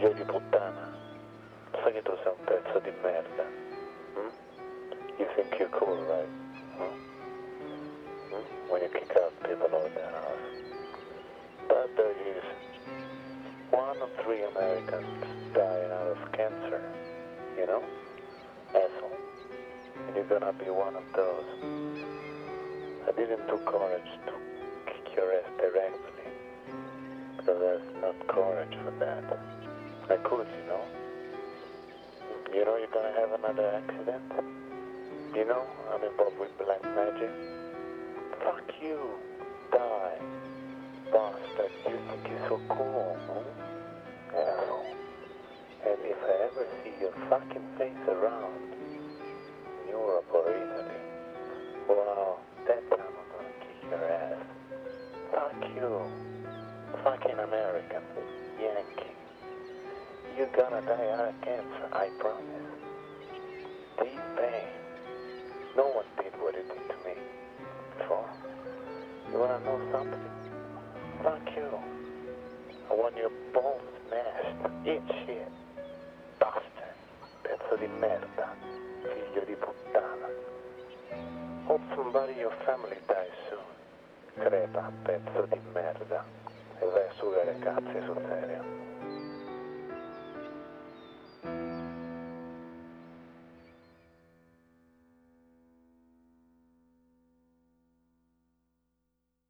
Figlio di puttana, sai che tu sei un pezzo di merda? Hmm? You think you're cool, right? When you kick out people out of their house. But there is 1 or 3 Americans dying out of cancer, you know? Asshole. And you're gonna be one of those. I didn't do courage to kick your ass directly, because there's not courage for that. I could, you know? You know you're gonna have another accident? You know I'm involved with black magic? Fuck you, die, bastard. You think you're so cool, huh? Asshole. And if I ever see your fucking face around Europe or Italy, wow, that time I'm gonna kick your ass. Fuck you, fucking American, Yankee. You're gonna die out of cancer, I promise. Deep pain. No one did what it did to me before. You wanna know something? Fuck you. I want your balls smashed. Eat shit. Bastard. Pezzo di merda. Figlio di puttana. Hope somebody in your family dies soon. Crepa, pezzo di merda. E vai a sugare cazzi sul serio.